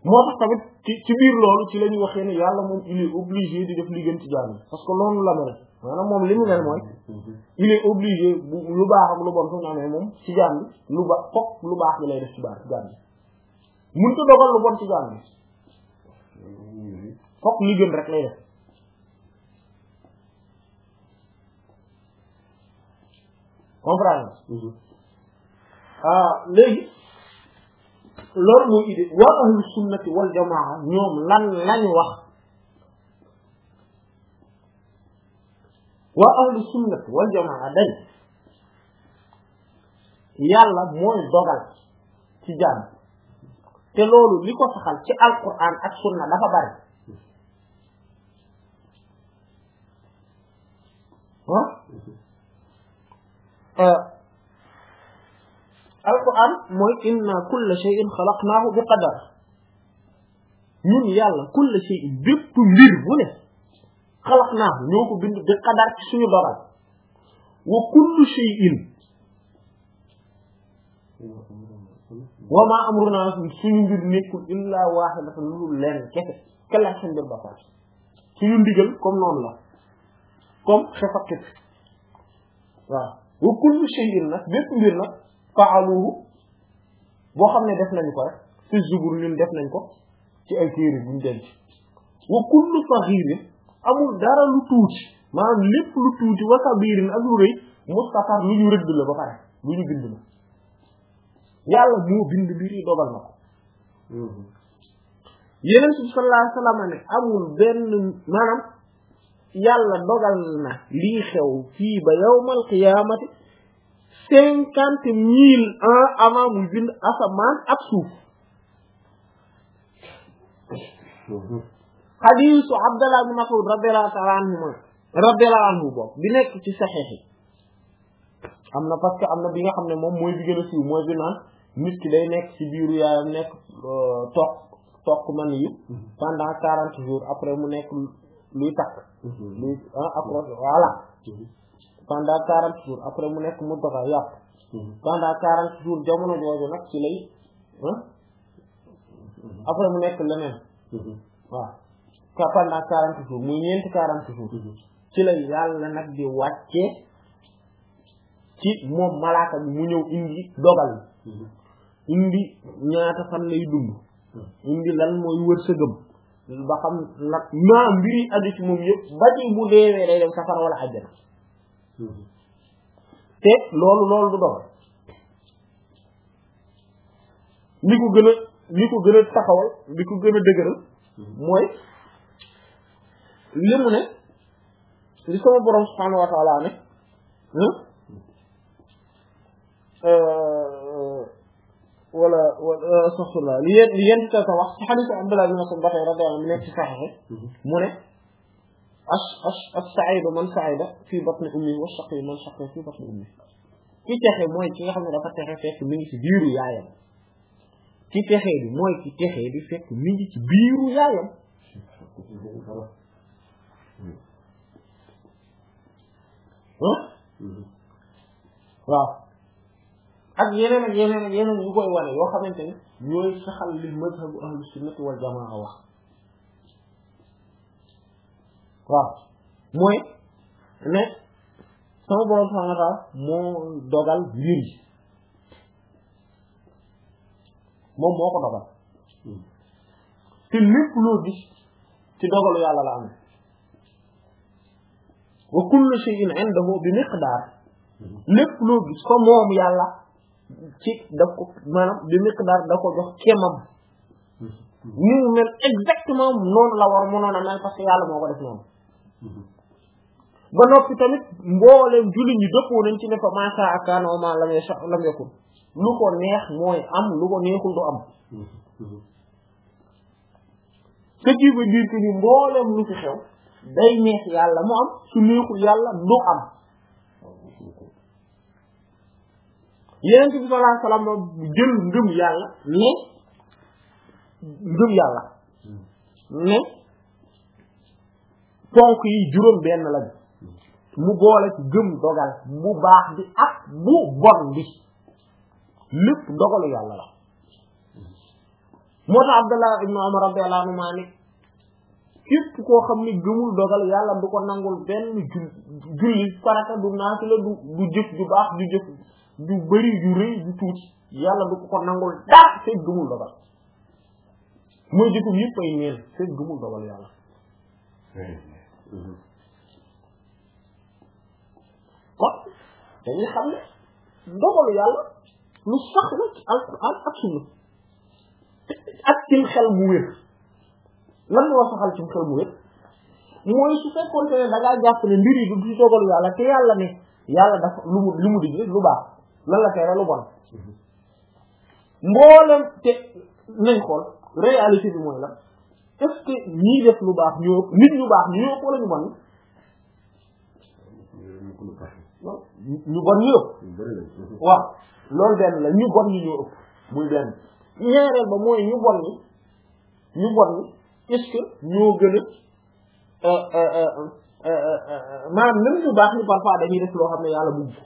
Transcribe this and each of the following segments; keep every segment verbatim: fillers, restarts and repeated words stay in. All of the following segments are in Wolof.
moo tax tamit ci ci biir loolu ci la ñu waxee ne yàlla moom il est obligé di def li gën ci jaam yi parce que loolu la mel maanaam moom li mu mel mooy il est obligé bu lu baax ak lu bon fu mu amee moom ci jaam bi lu ba fokk lu baax bi lay def ci baax ci jaam bi mënut a dogal lu bon ci jaam bi fokk li gën rek lay def comprendre ah léegi loolu mooy idée waa ahlu sunnati wal jamaa ñoom lan lañu wax waa ahlu sunnati wal jamaa dañ yàlla mooy dogal ci jaam te loolu li ko saxal ci alquran ak sunna dafa bari ah alquran mooy inna kulla shay'in xalaqnaahu bi qadar ñun yàlla kulla shay'in bépp mbir bu ne xalaqnaahu ñoo ko bind bi qadar ci suñu dogal wa kullu shay'in wa ma amruna suñu mbir nekkul illa waahidatan lu leen kese kala seen mbir ba pare suñu ndigal comme noonu la comme xefakit waaw wa kullu shay'in nag bépp mbir nag fa'aluhu boo xam ne def nañ ko rek fi zubur ñun def nañ ko ci ay téere buñ denc wa kullu saghirin amul dara lu tuuti maanaam lépp lu tuuti wa kabirin ak lu rëy mustafar lu ñu rëdd la ba pare lu ñu bind la yàlla moo bind mbir yi dogal na ko yeneen bi sallallahu alayhi wasallam ne amul benn maanaam yàlla dogal na lii xew fii ba yawmal qiyaamati cinquante mille ans avant muy bind asamaan ak suuf xadiisu Abdallah bin Mas'ud radiyallahu ta'ala anhu radiyallahu anhu boobu bi nekk ci saxiix yi am na parce que am na bi nga xam ne moom mooy bi gën a siiw mooy bi naan nit ki day nekk ci biiru yaayam nekk toq toq man yi pendant quarante jours après mu nekk luy takk luy approche voilà pendant quarante jours après mu nekk mu doxa yàpp pendant quarante jours jamono jooju nag ci lay après mu nekk leneen waaw pendant quarante jours muy ñeenti quarante jours ci lay yàlla nag di wàcce ci moom malaaka bi mu ñëw indi dogal indi ñaata fan lay dund indi lan mooy wërsëgam ba xam nag naa mbiri aju ci moom yëpp ba ci bu deewee day dem safara wala àjjana te loolu loolu du dogal li ko gën a li ko gën a taxawal li ko gën a dëgëral mooy li mu ne li sama borom subhanahu wa ta'ala ne wala wala astaghfirullah li yéen li yéen di ta wax ci hadith Abdullah bin Mas'ud batay radiyallahu anhu nekk ci saxiix mu ne as as as-sa'idu man sa'ida fi batni ummi wa shaqi man shaqi fi batni ummi ki texe mooy ki nga xam ne dafa texe fekk mi ngi ci biiru yaayam ki texe bi mooy ki texe di fekk mi ngi ci biiru yaayam waaw ak yeneen ak yeneen ak yeneen yu koy wane yoo xamante ne ñooy saxal li mazhabu ahlu sunnati wal jamaa wax waaw mooy ne sama borom subhanahu wa ta'ala moo dogal mbir yi moom moo ko dogal te lépp loo gis ci dogalu yàlla la amee wa kullu shay'in 'indahu bi miqdaar lépp loo gis fa moom yàlla ci daf ko maanaam bi miqdaar da ko jox kemam ni mu mel exactement noonu la war mënoon a mel parce que yàlla moo ko def noonu ba noppi tamit mbooleem jullit ñi dëppoo nañ ci ne fa ma sha'a kaana wa ma lam yasha' lam yakun lu ko neex mooy am lu ko neexul du am ce qui veut dire que ni mbooleem lu fi xew day neex yàlla mu am su neexul yàlla du am Yonent bi sallallahu alayhi wasallam jël ngëm yàlla ne ngëm yàlla ne ponk yi juróom benn lañu mu boole ci gëm dogal bu baax bi ak bu bon bi lépp dogalu yàlla la moo tax Abdullah ibn Umar radiyallahu anhu maa ne képp koo xam ni gëmul dogal yàlla du ko nangul benn jul julli farata du naafila du du jëf du baax du jëf du bëri du rëy du tuuti yàlla du ko ko nangul dara fekk gëmul dogal mooy jëfum yëpp ay neen fekk gëmul dogal yàlla kon dañuy xam ne dogalu yàlla lu sax la ci alquran ak sunna ak ci xel mu wér lan moo saxal ci xel mu wér mooy su fekkoon ne da ngaa jàpp ne mbir yi du ci dogalu yàlla te yàlla ne yàlla dafa lu mu lu mu digle lu baax lan la tere lu bon mboolem te nañ xool réalité bi mooy la est-ce que ñii def lu baax ñoo ëpp nit ñu baax ñoo ëpp wala ñu bon ñu bon ñu ëpp waaw loolu benn la ñu bon ñu ñoo ëpp muy benn ñaareel ba mooy ñu bon ñi ñu bon ñi est-ce que ñoo gën a maanaam même ñu baax ni parfois dañuy def loo xam ne yàlla bugg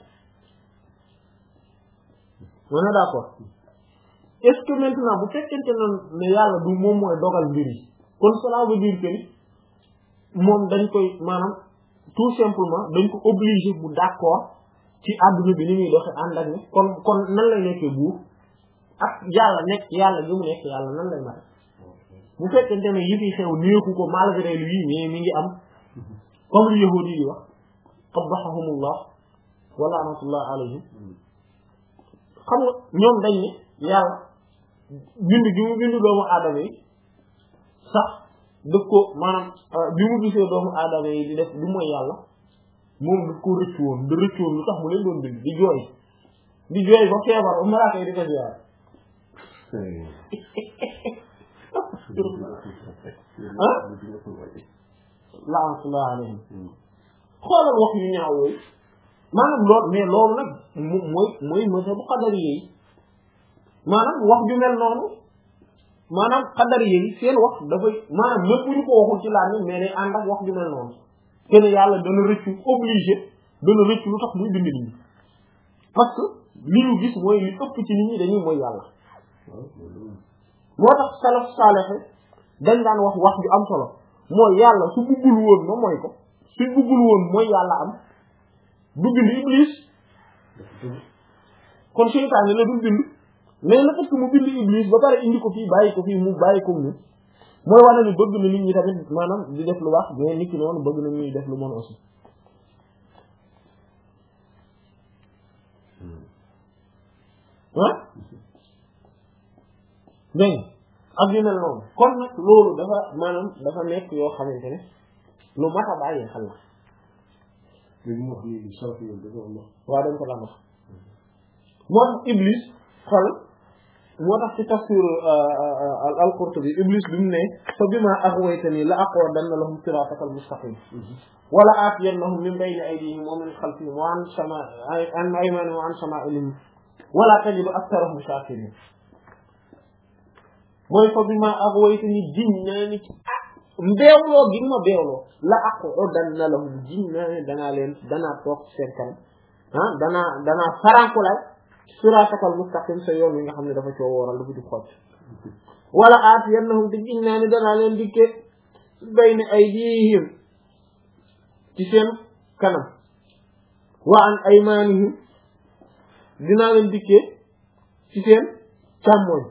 on est d'accord est-ce que maintenant bu fekkente ne yàlla du moom mooy dogal mbir yi kon cela veut dire que moom dañ koy maanaam tout simplement dañ ko obligé bu d'accord ci àdduna bi ni muy doxe ànd ak ne kon kon nan lay nekkee buur ak yàlla nekk yàlla gi mu nekk yàlla nan lay mate bu fekkente ne yi fi xew néeku ko malgré lui mais mi ngi am comme lu yahudi yi wax qabbahahumullah wa la'natullah alayhim xam nga ñoom dañ ne yàlla bind gi mu bind doomu aadama yi sax daf ko maanaam bi mu gisee doomu aadama yi di def du mooy yàlla moom daf ko rëccu woon da rëccu woon lu tax mu leen doon bind di jooy di jooy ba feebar ba malaaka yi di ko ziyaar ah la'natullah alayhim xoolal wax yu ñaaw yooyu maanaam loolu mais loolu nag mooy mooy mazhabu qadari yi maanaam wax ju mel noonu maanaam qadari yi seen wax dafay maanaam lépp ñu ko waxul ci laaj mais day ànd ak wax ju mel noonu te ne yàlla dana rëccu obligé dana rëccu lu tax muy bind nit ñi parce que li ñu gis mooy li ëpp ci nit ñi dañuy mooy yàlla moo tax salaf saalehe dañ daan wax wax ju am solo mooy yàlla su buggul woon ma mooy ko su buggul woon mooy yàlla am du bind iblis kon seytaane la du bind mais le fait que mu bind iblis ba pare indi ko fii bàyyi ko fii mu bàyyi ko ñun mooy wane ni bëgg na nit ñi tamit maanaam di def lu baax mais nit ki noonu bëgg na ñuy def lu bon aussi ah dégg ak yu mel noonu kon nag loolu dafa maanaam dafa nekk yoo xamante ne lu mat a bàyyi xel la léegi mu wax ni salaf yi dafa am wax waaw dañ ko daan wax moo tax iblis xol moo tax ci tafsir al-Qurtubi iblis bi mu ne fa bima aghwaytani la aqudanna lahum siraataka al-mustaqim wala aatiyannahum min bayni aydihim wa min khalfihim wa an shamaa'ilihim an aymanihim wa an shamaa'ilihim wala tajidu aktharahum shakirin mooy fa bima aghwaytani jiñ naa ni ci mbeewloo gi ma beewloo la aqudanna lahum jiñ naa ne danaa leen danaa toog seen kanam ah danaa danaa farankulay siraatakal mustaqim sa yoon wi nga xam ne dafa coo wooral dafa di xocc wala aatiyannahum te giñ naa ne danaa leen dikke bayna aydihim ci seen kanam wa an aymanihim dinaa leen dikke ci seen càmmoñ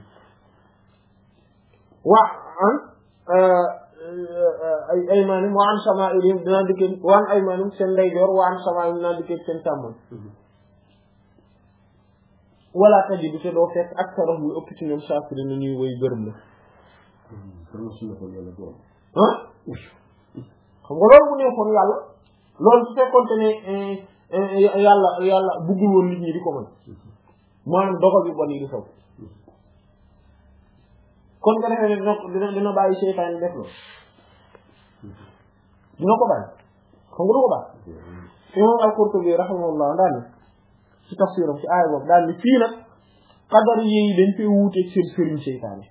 wa an ay aymanihim wa an shama'ilihim dinaa dikke wa an aymanihim seen ndeyjoor wa an shama'ilihim dinaa dikke seen càmmoñ wala tajidu te doo fekk ak sa rox lu ëpp ci ñoom saafiri na ñuy woy gërëm la ah xam nga loolu bu neexoon yàlla loolu su fekkoonte ne yàlla yàlla buggul woon nit ñi di ko mën maanaam dogal bi bon yi di saw kon nga defee ne dina dina dina bàyyi seytaan def loolu dina ko bàyyi xam nga du ko bàyyi imam al-Qurtubi rahimahullah daal ni ci tafsiram ci aaya boobu daal ni fii nag qadar yi dañ fee wuuteeg seen sëriñ seytaane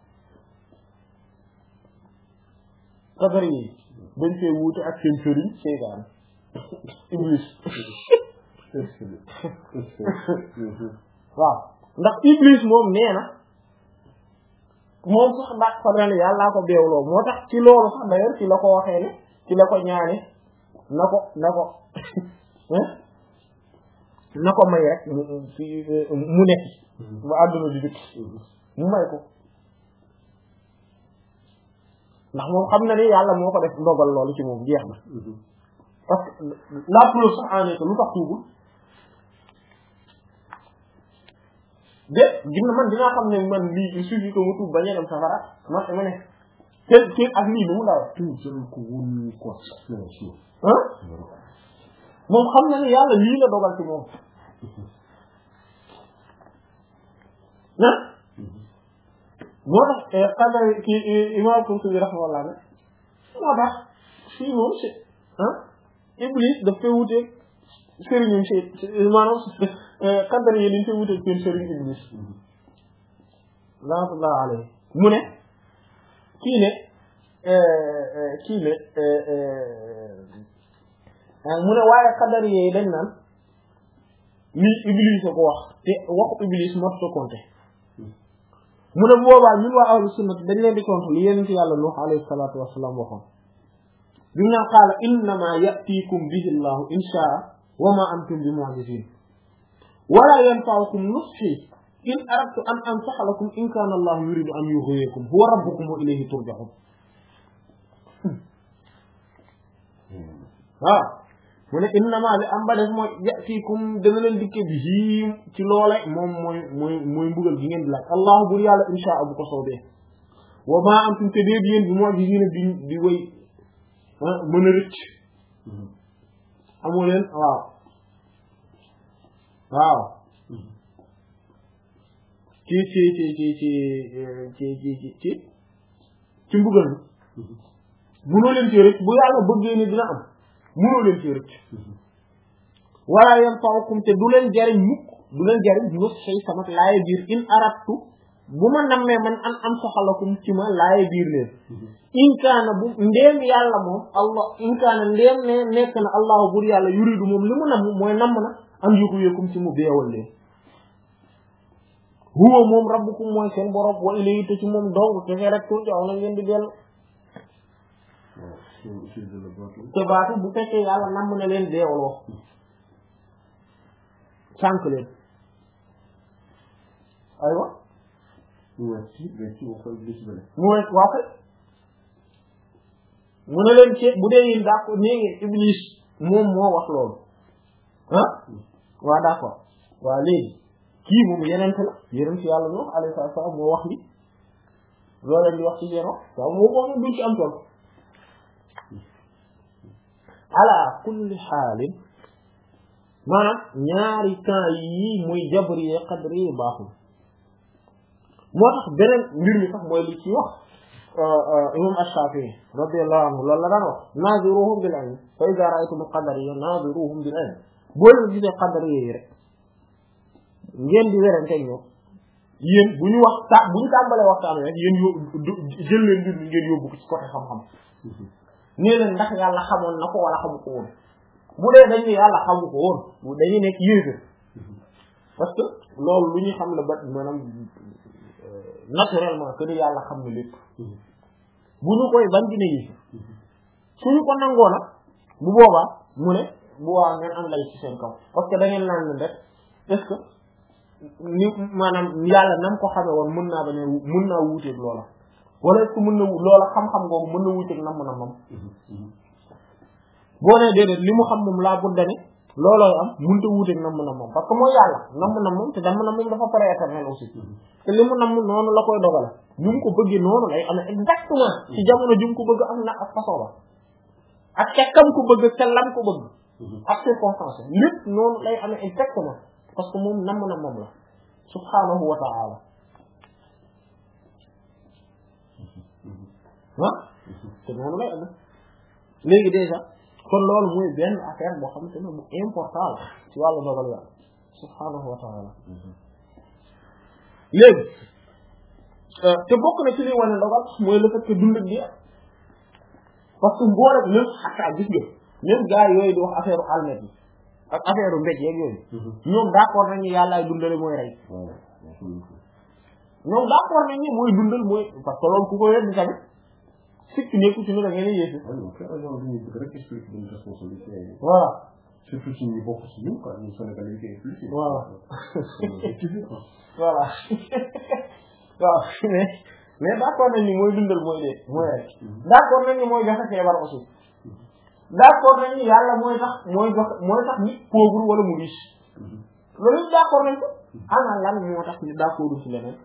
qadar yi dañ fee wuute ak seen sëriñ seytaane iblis waaw ndax iblis moom nee na moom sax ndax fa na ne yàllaa ko beewloo moo tax ci loolu sax d'ailleurs ci la ko waxee ne ci la ko ñaane na ko na ko na ko may rek mu nekk mu àdduna di dëkk mu may ko ndax moom xam na ni yàlla moo ko def ndogal loolu ci moom jeex na parce que la preuve sax en est que lu tax tuubul de gis man dinaa xam ne man lii il suffit que mu tuub bañ a dem safara man dama ne te te ak lii ni mu daw moom xam na ni yàlla lii la dogal ci moom ah moo tax xadar ki imam Qurtubi rahimahullah ne moo tax fii moom si ah Iblis daf koy wuteeg sëriñum si maanaam xadar yi dañ koy wuteeg seen sëriñ Iblis rahmatullah alayhi mu ne kii ne kii ne mu ne waaye xadar yi dañ naan lii Iblis a ko wax te waxu Iblis mot ko compter mu ne boobaa ñun waa ahlu sunnah dañ leen di compter li yonent yàlla Nuh alayhi salaatu wassalaam waxoon bi mu naan qaala innama ya'tiikum bihi llahu in sha'a wa ma antum bi mu'jizin wala yanfa'ukum nushi in aradtu an ansaha lakum in kana allahu yuridu an yughwiyakum huwa rabbukum wa ilayhi turja'un waaw mu ne innama li am ba def mooy ya'tiikum dana leen dikke bi ci loole moom mooy mooy mooy mbugal gi ngeen di laaj allahu bur yàlla insha bu ko soobee wa ma antum te déet yéen bi moo gi yéen di di way mën a rëcc amoo leen waaw waaw ci ci ci ci ci ci ci ci ci ci mbugal bi munoo leen ci rëcc bu yàlla bëggee ni dina am munoo leen ci rëcc wala yanfa'ukum te du leen jariñ mukk du leen jariñ ñu xëy sama laaye biir in arattu bu ma nammee man an am soxalakum ci ma laaye biir leen in kaana bu ndéem yàlla moom allah in kaana ndéem ne nekk na allahu bur yàlla yuridu moom li mu namm mooy namm na am yughwiyakum ci mu beewal leen huwa moom rabbukum mooy seen borom wa ilayhi te ci moom dong te rek turja'u na ngeen di dellu te baatu bu fekkee yàlla namm na leen deewloo sànk leen aywa mu wet waa kay mu ne leen ci bu dee yéen d'accord nee ngeen Iblis moom moo wax loolu ah waa d'accord waa léegi kii moom yenente la yeneen ci yàlla noonu alayhi salaam moo wax li loolu leen di wax ci seen wax waaw moo ko duñ ci am tool ala kulli xaalin maanaam ñaari temps yii muy jabri qadri baaxul moo tax beneen mbir mi sax mooy li ci wax imam Ash-Shafi'i radiyallahu anhu loolu la daan wax naziruhum bil ilm fa idha ra'aytum al-qadariyya naziruhum bil ilm boo leen gisee qadariyya yi rek ngeen di werante ñoom yéen bu ñu wax ta bu ñu tàmbalee waxtaan rek yéen yo jël leen mbir mi ngeen yóbbu ko ci côté xam-xam nee leen ndax yàlla xamoon na ko wala xamu ko woon bu dee dañu yàlla xamu ko woon dañuy nekk yéefar parce que loolu lu ñu xam la ba maanaam naturellement que ni yàlla xam ne lépp bu ñu koy bañ dina yéefar suñu ko nangoo nag bu boobaa mu ne bu waa ngeen am lay ci seen kaw parce que da ngeen naan leen rek est-ce que ni maanaam yàlla nam ko xamee woon mën naa bañ a mën naa wuuteeg loola wala est-ce que mën na loola xam-xam googu mën na wuuteeg nam na mam boo nee déedéet li mu xam moom laa bu dane loolooy am mënut a wuuteeg nam na moom parce que mooy yàlla nam na moom te nam na moom dafa pare éternel aussi te li mu nam noonu la koy dogale ñu mu ko bëggee noonu lay amee exactement ci jamono ju mu ko bëgg am na ak façon ba ak ca kam ko bëgg ca lam ko bëgg ak circonstance lépp noonu lay amee exactement parce que moom nam na moom la subhanahu wa ta'ala ah te noonu lay amee léegi déjà kon loolu mooy benn affaire boo xamante ne bu important la ci wàllu dogal yàlla subhanahu wa ta'ala léegi te bokk na ci li wane dogal mooy le fait que dund gi parce que mboolem même xataa gis nga même gars yooyu di wax affaire u almet yi ak affaire u mbéj yeeg yooyu ñoom d'accord nañu yàllaay dundale mooy rey ñoom d'accord nañ ni mooy dundal mooy parce que loolu ku ko weddi tamit sikki nekku ci ne da ngeen yéesu voilà surtout si ñu bokk si ñun quoi ñu Sénégal yi koy expliqué. voilà voilà waaw mais mais d'accord nañ ni mooy dundal mooy dee mooy rek d'accord nañ ni mooy joxe feebar aussi d'accord nañ ni yàlla mooy tax mooy jox mooy tax nit pauvre wala mu riche loolu d'accord nañ ko ana lan moo tax ni d'accord ci leneen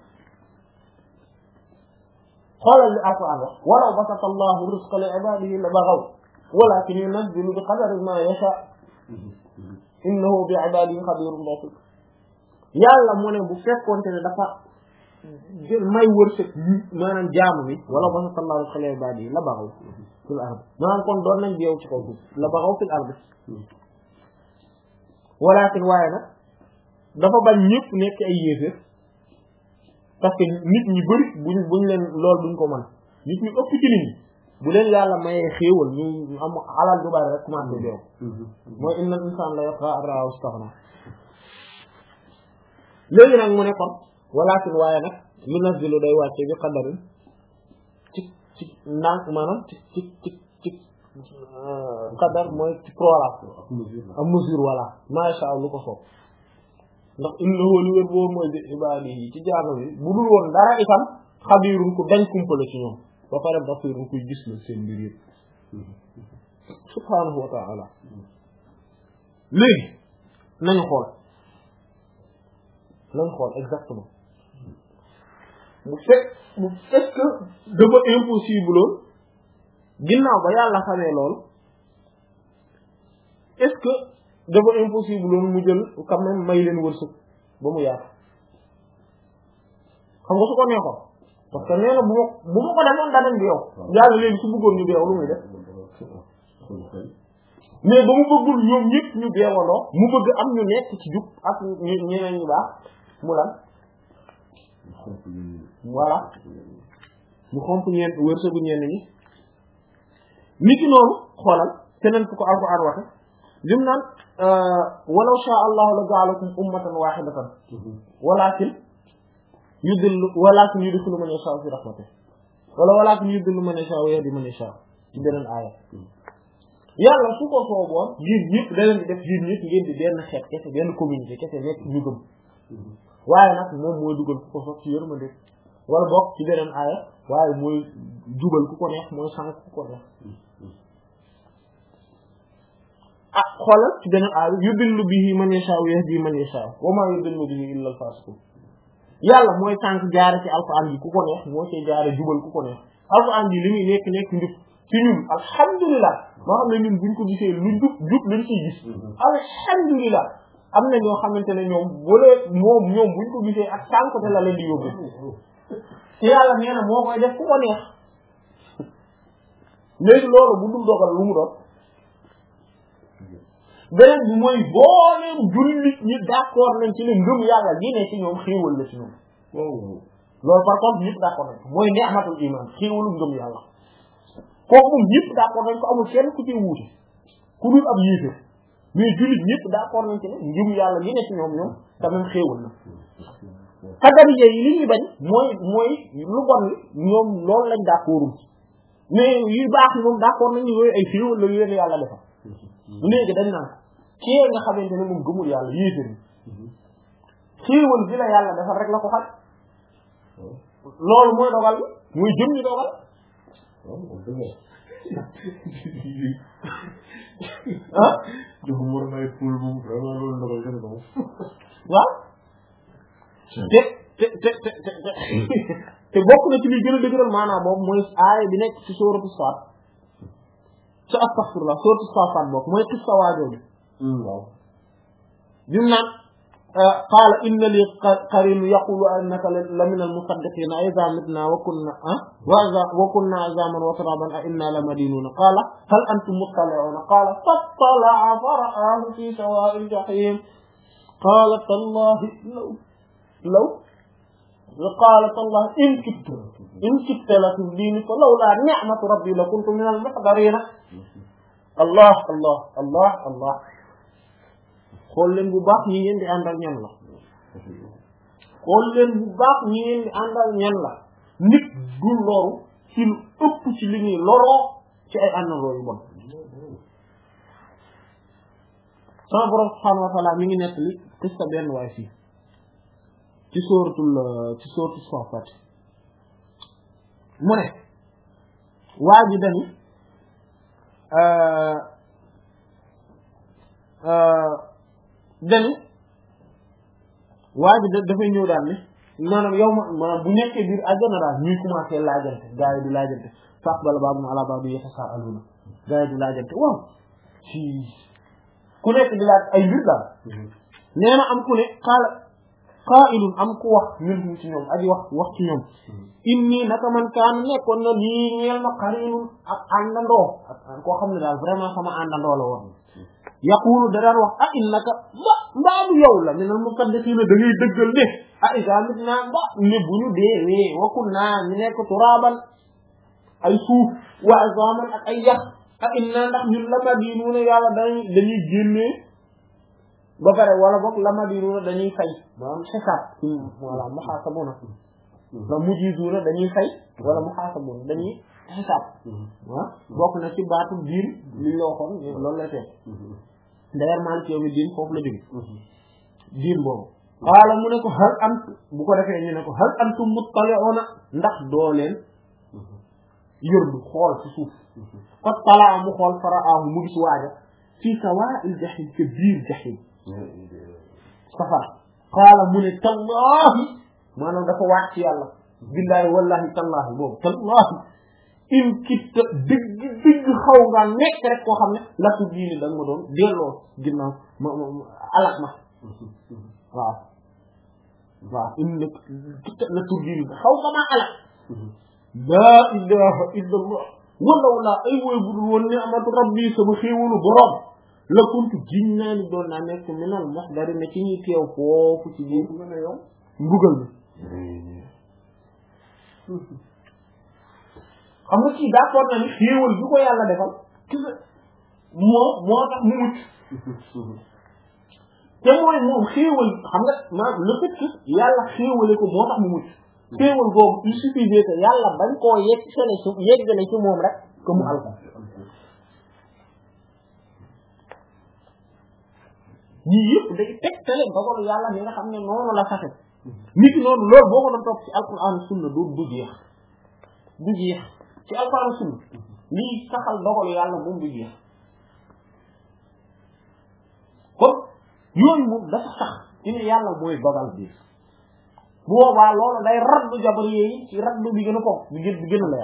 xoolal li Alxuraan wax walaw basata Allahu rizqa li ibadihi la baghaw walakin yunazzilu bi qadari ma yasha innahu bi ibadihi khabirun basir yàlla mu ne bu fekkoonte ne dafa jël may wërsëg maanaam jaamu bi wala basata Allahu rizqa li ibadihi la baghaw fil ard maanaam kon doon nañ beew ci kaw suuf la baghaw fil ard walakin waaye nag dafa bañ ñëpp nekk ay yéeféer parce que nit ñi bëri buñ buñ leen lool duñ ko mën nit ñi ëpp ci nit ñi bu leen yàlla mayee xéewal ñu am alal du bari rek commencé beew mooy inna insaan la yatgha an ra'ahu istaghna léegi nag mu ne kon walakin waaye nag yunazzilu day wàcce bi qadarin ci ci ndànk maanaam ci ci ci ci qadar mooy ci prorate am mesure voilà masha Allah lu ko soob ndax innahu li wér boobu mooy bi ibaadihi ci jaama bi bu dul woon dara itam xabiirun ku dañ kumpale ci ñoom ba pare basiirun kuy gis la seen mbir yëpp subhaanahu wa ta'ala léegi nañu xool nañu xool exactement bu fekk bu fekk dafa impossible lool ginnaaw ba yàlla xamee lool est-ce que dafa impossible loolu mu jël quand même may leen wërsëg ba mu yaatu xam nga su ko neexoon parce que nee na bu ma bu ma ko defoon danañ bi yow yàlla léegi su bëggoon ñu beew lu muy def mais ba mu bëggul ñoom ñëpp ñu beewandoo mu bëgg am ñu nekk ci jub ak ñu ñeneen ñu baax mu lan voilà mu xomp ñeent wërsëgu ñenn ñi ni ki noonu xoolal keneen fu ko Alxuraan waxe lim naan walaw shaa Allahu la ja'alakum ummatan wahidatan walakin yudillu walakin yudkhilu man yasha'u fi rahmatihi wala walakin yudillu man yasha'u wa yahdi man yasha'u ci beneen aaya yàlla su ko sooboon yéen ñëpp da leen di def yéen ñëpp ngeen di benn xeet kese benn communauté kese nekk ñu gëm waaye nag moom mooy dugal ku ko soog ci yërmande wala bokk ci beneen aaya waaye mooy jubal ku ko neex mooy sànq ku ko neex ah xoolal ci beneen aaya yudillu bihi man yasha'u yahdi man yasha'u wa ma yudillu bihi illa al-fasiqun yàlla mooy sànq jaare ci alquran bi ku ko neex moo ci jaare jubal ku ko neex alquran bi li muy nekk nekk njub ci ñun alhamdulilah moo xam ne ñun buñ ko gisee lu jub jub lañ ciy gis alhamdulilah am na ñoo xamante ne ñoom boole moom ñoom buñ ko gisee ak sànqte la leen di yóbbu ci yàlla nee na moo koy def ku ko neex léegi loolu bu dul dogal lu mu doon beneen bi mooy booleem jullit ñi d'accord nañ ci ne ngëm yàlla gi ne ci ñoom xéewal la ci ñoom loolu par contre ñëpp d'accord nañ ko mooy ni'matul iman xéewalu ngëm yàlla kooku moom ñëpp d'accord nañ ko amul kenn ku ci wuute ku dul ab yéeféer mais jullit ñëpp d'accord nañ ci ne ngëm yàlla gi ne ci ñoom ñoom quand même xéewal na xadariye yi li ñuy bañ mooy mooy lu bon li ñoom loolu lañ d'accordul mais yu baax yi moom d'accord nañ yooyu ay xéewal la yu leen yàlla defal léegi dañ naan kii nga xamante ne moom gëmul yàlla yéeféer ni xéewal bi la yàlla defal rek la ko xaj loolu mooy dogal bi mooy jëm ni dogal ah dafa war nay poul moom vraiment loolu dogal gën a waaw te te te te te te bokk na ci li gën a dëgëral maanaam boobu mooy aaya bi nekk ci sourate Saad ci astaghfirullah sourate Saad bokk mooy qissa waajoo bi waaw dim naan qaala inna li qarin yaqulu innaka la min al musaddiqina idha mitna wa kunna wa kunna azaman wa turaban a inna la madinuna qaala hal antum muttali'una qaala fattala'a fara'ahu fi sawa'il jahim qaala tallahi law law qaala tallahi in kittu in kitta la tudini fa lawla ni'matu rabbi la kuntu min al muhdarin allah allah allah allah xool leen bu baax ñi ngeen di àndal ñan la xool leen bu baax ñi ngeen di àndal ñan la nit du loru ci lu ëpp ci li ñuy loroo ci ay àndandoo yu bon sama borom subhaanahu wa ta'ala mi ngi nettali qissa benn waay fii ci sóoratul ci sóoratul Saaffaat mu ne waa ji dani dani waa ji dafay ñëw daal ne maanaam yow ma maanaam bu nekkee biir àjjana daal ñuy commencé laajante gaa yi di laajante faqbala ba'duhum ala ba'din yatasaaluna gaa yi di laajante waaw ci ku nekk di laaj ay mbir daal nee na am ku ne xaala qaa'ilun am ku wax minhum ci ñoom aji wax wax ci ñoom inni naka man kaan nekkoon na lii ñeel ma qarinun ak àndandoo ak koo xam ne daal vraiment sama àndandoo la woon yaqulu da daan wax ah innaka ba mbaamu yow la minal muqaddisiina da ngay dëggal ne ah iza mitna ba ne bu ñu deewee wa kunna ñu nekk turaban ay suuf wa azaman ak ay yax ah inna ndax ñun lamadiinuuna yàlla dañuy dañuy génnee ba pare wala boog lamadiinuuna dañuy fay maanaam xisaab wala muhaasabuna la mujiizuuna dañuy fay wala muhaasabuna dañuy xisaab ah bokk na ci baatu diin li la waxoon loolu lay teg d'ailleurs maa ngi ci yow mi diin foofu la jóge diin boobu xaala mu ne ko hal am bu ko defee ñu ne ko hal antum muttali'una ndax doo leen yërdu xool ci suuf fa talaa mu xool faraahu mu gis waaja fii sawaa'il jahim ca biir jahim safara xaala mu ne tallaahi maanaam dafa waat ci yàlla billaahi wallaahi tallaahi boobu tallaahi in kitta dëgg dëgg xaw nga nekk rek koo xam ne latu diini da nga ma doon delloo ginnaaw ma ma alak ma waaw waaw in ne kitta latu diini xaw nga maa alak laa ilaha illa allah walaw laa ay wooy budul woon ni'matu rabbi sama xéewalu borom la kuntu giñ naa ni doon naa nekk minal muhdari ne ci ñuy teew foofu ci biir mbugal mi xam nga kii d'accord na ni xéewal bi ko yàlla defal moo moo tax mu mucc te mooy moom xéewal xam nga ma le fait que yàlla xéewale ko moo tax mu mucc xéewal boobu il suffisait que yàlla bañ koo yegg sele ci yeggale ci moom rek que mu alko ñii yëpp day tegtale dogalu yàlla mi nga xam ne noonu la saxe nit noonu loolu boo ko doon topp ci alquran sunna du du jeex du jeex ci alquran sunna lii saxal dogalu yàlla moom du jeex kon yooyu moom dafa sax ci ne yàlla mooy dogal bi bu boobaa loolu day raddu jabariyee yi ci raddu bi gën a ko bi gën bi gën a leer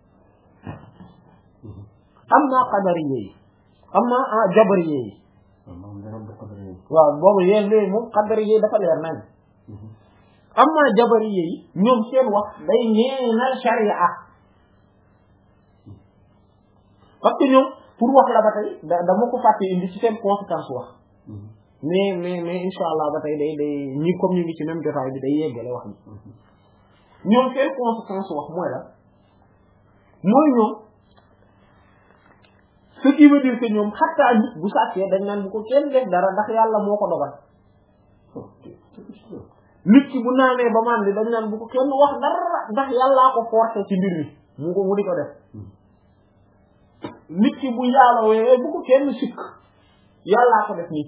am naa qadariyee yi am naa jabariyee yi waaw boobu yéen léegi moom qadariyee dafa leer nañ am naa jabariyee yi ñoom seen wax day ñeenal sharia parce que ñoom pour wax la ba tey dama ko fàtte indi ci seen conséquence wax mais mais mais insha allah ba tey day day ñi comme ñu ngi ci même jotaay bi day yeggale wax ni ñoom seen conséquence wax mooy la mooy ñoom ce qui veut dire que ñoom xattaa nit bu sàccee dañ naan bu ko kenn def dara ndax yàlla moo ko dogal nit ki bu naanee ba man di dañ naan bu ko kenn wax dara ndax yàllaa ko forcé ci mbir mi mu ko mu di ko def nit ki bu yaalowee bu ko kenn sikk yàllaa ko def nii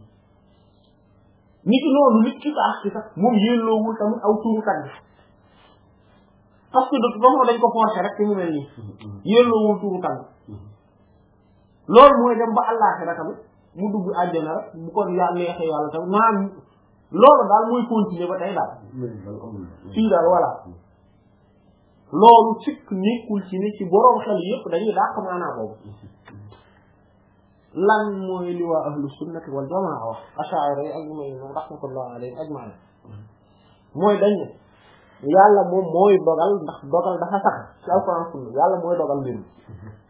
nit ki noonu nit ki baax ci sax moom yelloowul tamit aw turu tagg parce que de toute façon dañ ko forcer rek ci mu mel nii yelloowul turu tagg loolu mooy dem ba àllaaxira tamit mu dugg àjjana rek bu ko yaa neexee yàlla tamit maanaam loolu daal mooy continuer ba tey daal fii daal voilà loolu sikk nekkul ci ni ci boroom xel yëpp dañuy dàq maanaa boobu lan mooy li waa ahlu sunnati wal jamaa wax ash'ari yi ak ñu may moom rahmatullah alayhim ajma'in mooy dañ ne yàlla moom mooy dogal ndax dogal dafa sax ci alquran sunna yàlla mooy dogal mbir mi